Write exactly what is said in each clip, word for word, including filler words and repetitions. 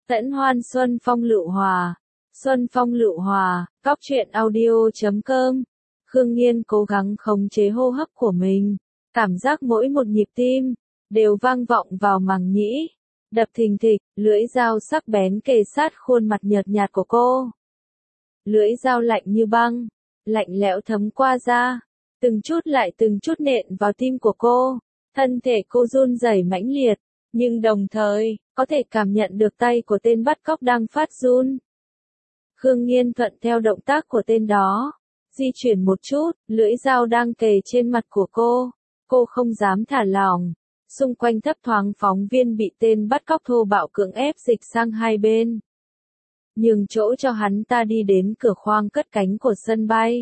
Tẫn hoan xuân phong lựu hòa. Xuân phong lựu hòa, cóc truyện audio chấm com. Khương Nghiên cố gắng khống chế hô hấp của mình. Cảm giác mỗi một nhịp tim đều vang vọng vào màng nhĩ. Đập thình thịch, lưỡi dao sắc bén kề sát khuôn mặt nhợt nhạt của cô. Lưỡi dao lạnh như băng, lạnh lẽo thấm qua da, từng chút lại từng chút nện vào tim của cô. Thân thể cô run rẩy mãnh liệt, nhưng đồng thời, có thể cảm nhận được tay của tên bắt cóc đang phát run. Khương Nghiên thuận theo động tác của tên đó, di chuyển một chút, lưỡi dao đang kề trên mặt của cô. Cô không dám thả lỏng. Xung quanh thấp thoáng phóng viên bị tên bắt cóc thô bạo cưỡng ép dịch sang hai bên. Nhường chỗ cho hắn ta đi đến cửa khoang cất cánh của sân bay.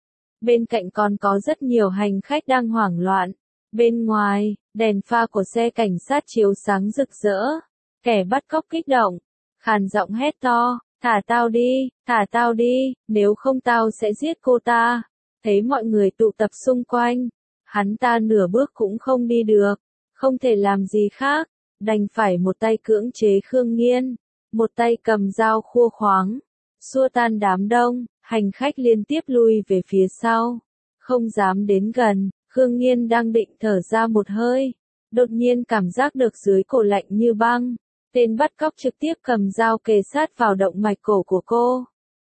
Bên cạnh còn có rất nhiều hành khách đang hoảng loạn. Bên ngoài, đèn pha của xe cảnh sát chiếu sáng rực rỡ. Kẻ bắt cóc kích động, khàn giọng hét to, thả tao đi, thả tao đi, nếu không tao sẽ giết cô ta. Thấy mọi người tụ tập xung quanh, hắn ta nửa bước cũng không đi được, không thể làm gì khác, đành phải một tay cưỡng chế Khương Nghiên, một tay cầm dao khua khoáng, xua tan đám đông. Hành khách liên tiếp lui về phía sau, không dám đến gần. Khương Nghiên đang định thở ra một hơi, đột nhiên cảm giác được dưới cổ lạnh như băng. Tên bắt cóc trực tiếp cầm dao kề sát vào động mạch cổ của cô.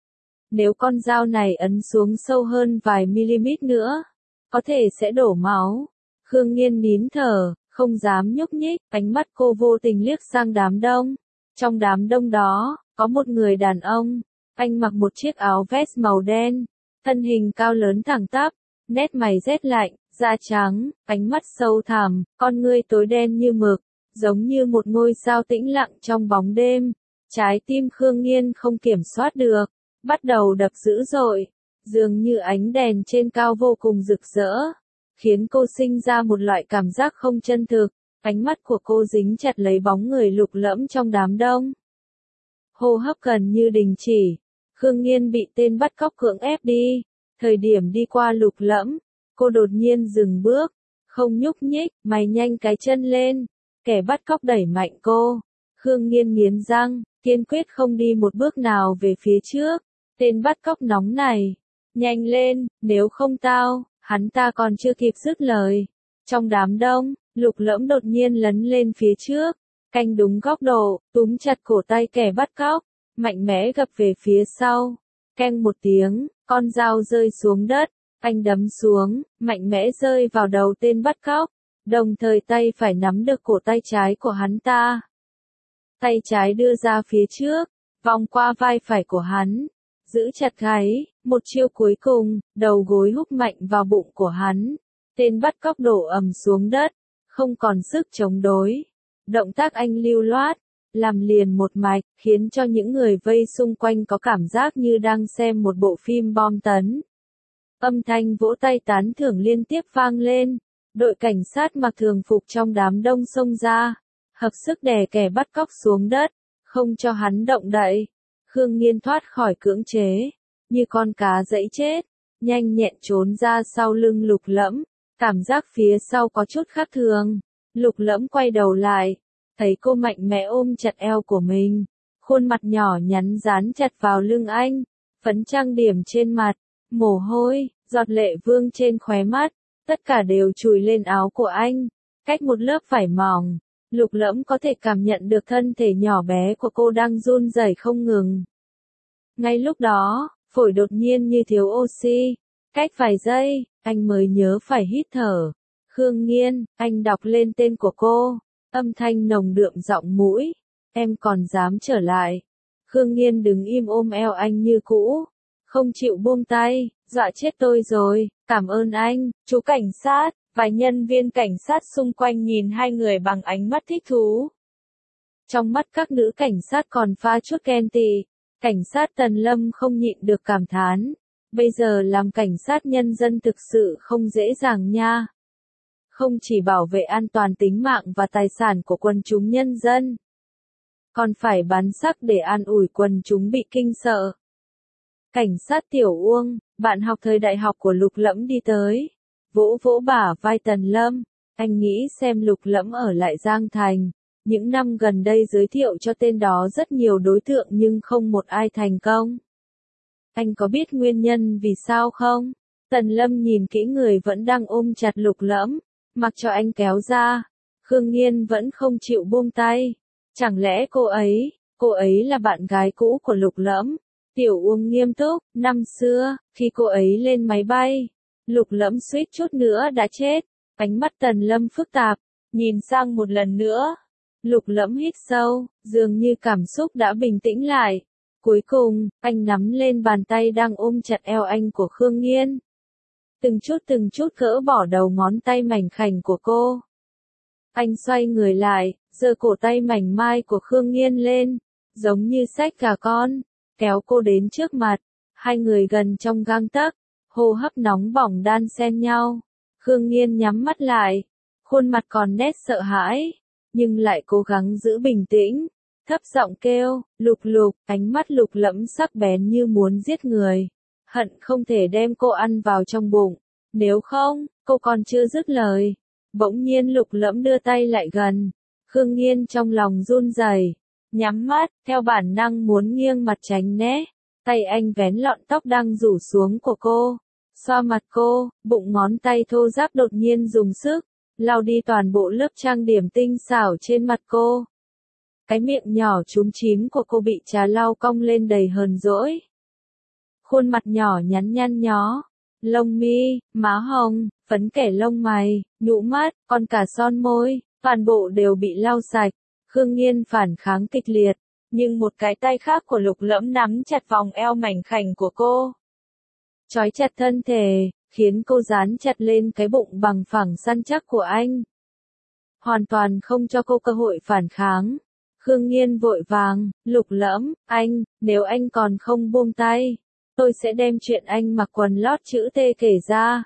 Nếu con dao này ấn xuống sâu hơn vài mm nữa, có thể sẽ đổ máu. Khương Nghiên nín thở, không dám nhúc nhích, ánh mắt cô vô tình liếc sang đám đông. Trong đám đông đó, có một người đàn ông, anh mặc một chiếc áo vest màu đen, thân hình cao lớn thẳng tắp, nét mày rét lạnh, da trắng, ánh mắt sâu thẳm, con ngươi tối đen như mực, giống như một ngôi sao tĩnh lặng trong bóng đêm. Trái tim Khương Nghiên không kiểm soát được, bắt đầu đập dữ dội, dường như ánh đèn trên cao vô cùng rực rỡ, khiến cô sinh ra một loại cảm giác không chân thực. Ánh mắt của cô dính chặt lấy bóng người Lục Lẫm trong đám đông. Hô hấp gần như đình chỉ, Khương Nghiên bị tên bắt cóc cưỡng ép đi. Thời điểm đi qua Lục Lẫm, cô đột nhiên dừng bước, không nhúc nhích, mày nhanh cái chân lên. Kẻ bắt cóc đẩy mạnh cô. Khương Nghiên nghiến răng, kiên quyết không đi một bước nào về phía trước. Tên bắt cóc nóng này, nhanh lên, nếu không tao, hắn ta còn chưa kịp dứt lời. Trong đám đông, Lục Lẫm đột nhiên lấn lên phía trước, canh đúng góc độ, túm chặt cổ tay kẻ bắt cóc, mạnh mẽ gập về phía sau. Keng một tiếng, con dao rơi xuống đất, anh đấm xuống, mạnh mẽ rơi vào đầu tên bắt cóc, đồng thời tay phải nắm được cổ tay trái của hắn ta. Tay trái đưa ra phía trước, vòng qua vai phải của hắn, giữ chặt gáy, một chiêu cuối cùng, đầu gối húc mạnh vào bụng của hắn. Tên bắt cóc đổ ầm xuống đất, không còn sức chống đối. Động tác anh lưu loát, làm liền một mạch, khiến cho những người vây xung quanh có cảm giác như đang xem một bộ phim bom tấn. Âm thanh vỗ tay tán thưởng liên tiếp vang lên. Đội cảnh sát mặc thường phục trong đám đông xông ra, hợp sức đè kẻ bắt cóc xuống đất, không cho hắn động đậy. Khương Nghiên thoát khỏi cưỡng chế, như con cá dẫy chết, nhanh nhẹn trốn ra sau lưng Lục Lẫm. Cảm giác phía sau có chút khác thường. Lục Lẫm quay đầu lại, thấy cô mạnh mẽ ôm chặt eo của mình, khuôn mặt nhỏ nhắn dán chặt vào lưng anh, phấn trang điểm trên mặt, mồ hôi, giọt lệ vương trên khóe mắt, tất cả đều chùi lên áo của anh. Cách một lớp vải mỏng, Lục Lẫm có thể cảm nhận được thân thể nhỏ bé của cô đang run rẩy không ngừng. Ngay lúc đó, phổi đột nhiên như thiếu oxy. Cách vài giây, anh mới nhớ phải hít thở. Khương Nghiên, anh đọc lên tên của cô, âm thanh nồng đượm giọng mũi. Em còn dám trở lại. Khương Nghiên đứng im ôm eo anh như cũ, không chịu buông tay. Dọa chết tôi rồi, cảm ơn anh, chú cảnh sát. Vài nhân viên cảnh sát xung quanh nhìn hai người bằng ánh mắt thích thú. Trong mắt các nữ cảnh sát còn pha chút ghen tị. Cảnh sát Tần Lâm không nhịn được cảm thán. Bây giờ làm cảnh sát nhân dân thực sự không dễ dàng nha. Không chỉ bảo vệ an toàn tính mạng và tài sản của quần chúng nhân dân, còn phải bán sắc để an ủi quần chúng bị kinh sợ. Cảnh sát Tiểu Uông, bạn học thời đại học của Lục Lẫm đi tới, vỗ vỗ bả vai Tần Lâm. Anh nghĩ xem Lục Lẫm ở lại Giang Thành, Những năm gần đây giới thiệu cho tên đó rất nhiều đối tượng nhưng không một ai thành công. Anh có biết nguyên nhân vì sao không? Tần Lâm nhìn kỹ người vẫn đang ôm chặt Lục Lẫm, mặc cho anh kéo ra. Khương Nghiên vẫn không chịu buông tay. Chẳng lẽ cô ấy, cô ấy là bạn gái cũ của Lục Lẫm? Tiểu Uông nghiêm túc, năm xưa, khi cô ấy lên máy bay, Lục Lẫm suýt chút nữa đã chết. Ánh mắt Tần Lâm phức tạp, nhìn sang một lần nữa. Lục Lẫm hít sâu, dường như cảm xúc đã bình tĩnh lại. Cuối cùng, anh nắm lên bàn tay đang ôm chặt eo anh của Khương Nghiên. Từng chút từng chút gỡ bỏ đầu ngón tay mảnh khảnh của cô. Anh xoay người lại, giơ cổ tay mảnh mai của Khương Nghiên lên, giống như xách gà con, kéo cô đến trước mặt. Hai người gần trong gang tấc, hô hấp nóng bỏng đan xen nhau. Khương Nghiên nhắm mắt lại, khuôn mặt còn nét sợ hãi, nhưng lại cố gắng giữ bình tĩnh, thấp giọng kêu, Lục Lục, ánh mắt Lục Lẫm sắc bén như muốn giết người, hận không thể đem cô ăn vào trong bụng, nếu không, cô còn chưa dứt lời. Bỗng nhiên Lục Lẫm đưa tay lại gần, Khương Nghiên trong lòng run rẩy, nhắm mắt, theo bản năng muốn nghiêng mặt tránh né, tay anh vén lọn tóc đang rủ xuống của cô, xoa mặt cô, bụng ngón tay thô ráp đột nhiên dùng sức, lau đi toàn bộ lớp trang điểm tinh xảo trên mặt cô. Cái miệng nhỏ chúm chím của cô bị trà lau cong lên đầy hờn dỗi. Khuôn mặt nhỏ nhắn nhăn nhó, lông mi, má hồng, phấn kẻ lông mày, nhũ mắt, còn cả son môi, toàn bộ đều bị lau sạch. Khương Nghiên phản kháng kịch liệt, nhưng một cái tay khác của Lục Lẫm nắm chặt vòng eo mảnh khảnh của cô, trói chặt thân thể, khiến cô dán chặt lên cái bụng bằng phẳng săn chắc của anh. Hoàn toàn không cho cô cơ hội phản kháng. Khương Nghiên vội vàng, Lục Lẫm, anh, nếu anh còn không buông tay, tôi sẽ đem chuyện anh mặc quần lót chữ T kể ra.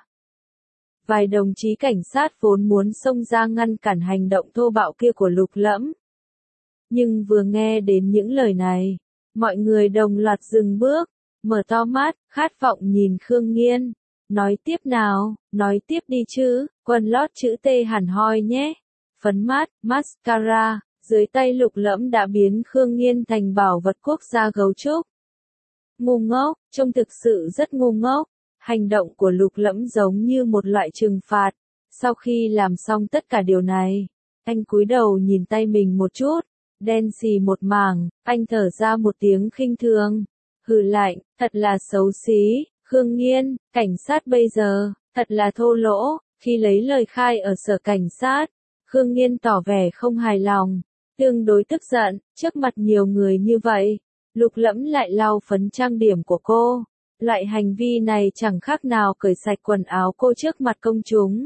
Vài đồng chí cảnh sát vốn muốn xông ra ngăn cản hành động thô bạo kia của Lục Lẫm. Nhưng vừa nghe đến những lời này, mọi người đồng loạt dừng bước, mở to mắt, khát vọng nhìn Khương Nghiên. Nói tiếp nào, nói tiếp đi chứ, quần lót chữ T hẳn hoi nhé. Phấn mát, mascara, dưới tay Lục Lẫm đã biến Khương Nghiên thành bảo vật quốc gia gấu trúc. Ngu ngốc, trông thực sự rất ngu ngốc. Hành động của Lục Lẫm giống như một loại trừng phạt. Sau khi làm xong tất cả điều này, anh cúi đầu nhìn tay mình một chút, đen xì một mảng, anh thở ra một tiếng khinh thường. Hừ lạnh, thật là xấu xí, Khương Nghiên, cảnh sát bây giờ, thật là thô lỗ. Khi lấy lời khai ở sở cảnh sát, Khương Nghiên tỏ vẻ không hài lòng, tương đối tức giận, trước mặt nhiều người như vậy, Lục Lẫm lại lau phấn trang điểm của cô. Loại hành vi này chẳng khác nào cởi sạch quần áo cô trước mặt công chúng.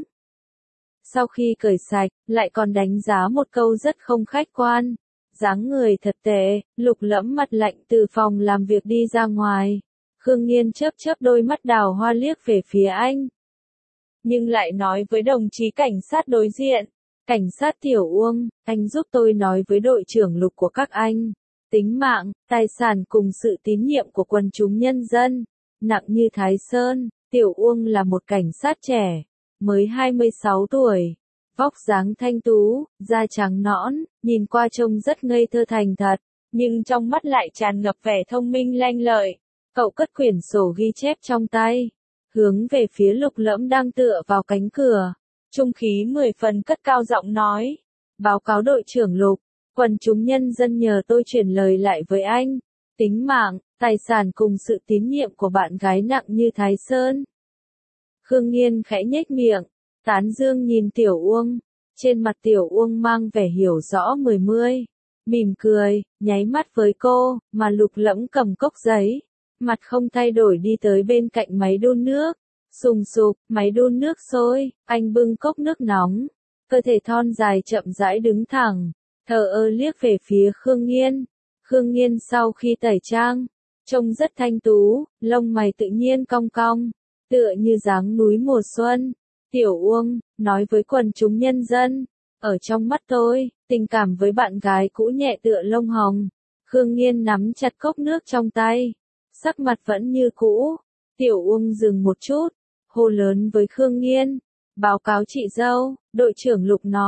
Sau khi cởi sạch, lại còn đánh giá một câu rất không khách quan. Dáng người thật tệ, Lục Lẫm mặt lạnh từ phòng làm việc đi ra ngoài. Khương Nghiên chớp chớp đôi mắt đào hoa liếc về phía anh. Nhưng lại nói với đồng chí cảnh sát đối diện. Cảnh sát Tiểu Uông, anh giúp tôi nói với đội trưởng Lục của các anh. Tính mạng, tài sản cùng sự tín nhiệm của quần chúng nhân dân, nặng như Thái Sơn. Tiểu Uông là một cảnh sát trẻ, mới hai mươi sáu tuổi. Vóc dáng thanh tú, da trắng nõn, nhìn qua trông rất ngây thơ thành thật, nhưng trong mắt lại tràn ngập vẻ thông minh lanh lợi. Cậu cất quyển sổ ghi chép trong tay, hướng về phía Lục Lẫm đang tựa vào cánh cửa. Trung khí mười phần cất cao giọng nói, báo cáo đội trưởng Lục, quần chúng nhân dân nhờ tôi truyền lời lại với anh. Tính mạng, tài sản cùng sự tín nhiệm của bạn gái nặng như Thái Sơn. Khương Nghiên khẽ nhếch miệng, tán dương nhìn Tiểu Uông. Trên mặt Tiểu Uông mang vẻ hiểu rõ mười mươi. Mỉm cười, nháy mắt với cô, mà Lục Lẫm cầm cốc giấy. Mặt không thay đổi đi tới bên cạnh máy đun nước. Sùng sục, máy đun nước sôi, anh bưng cốc nước nóng. Cơ thể thon dài chậm rãi đứng thẳng, thờ ơ liếc về phía Khương Nghiên. Khương Nghiên sau khi tẩy trang, trông rất thanh tú, lông mày tự nhiên cong cong, tựa như dáng núi mùa xuân. Tiểu Uông, nói với quần chúng nhân dân, ở trong mắt tôi, tình cảm với bạn gái cũ nhẹ tựa lông hồng. Khương Nghiên nắm chặt cốc nước trong tay, sắc mặt vẫn như cũ. Tiểu Uông dừng một chút, hô lớn với Khương Nghiên, báo cáo chị dâu, đội trưởng Lục nói,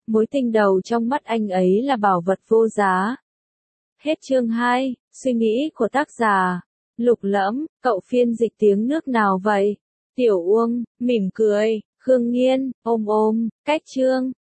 mối tình đầu trong mắt anh ấy là bảo vật vô giá. Hết chương hai, suy nghĩ của tác giả. Lục Lẫm, cậu phiên dịch tiếng nước nào vậy? Tiểu Uông, mỉm cười, Khương Nghiên, ôm ôm, cách chương.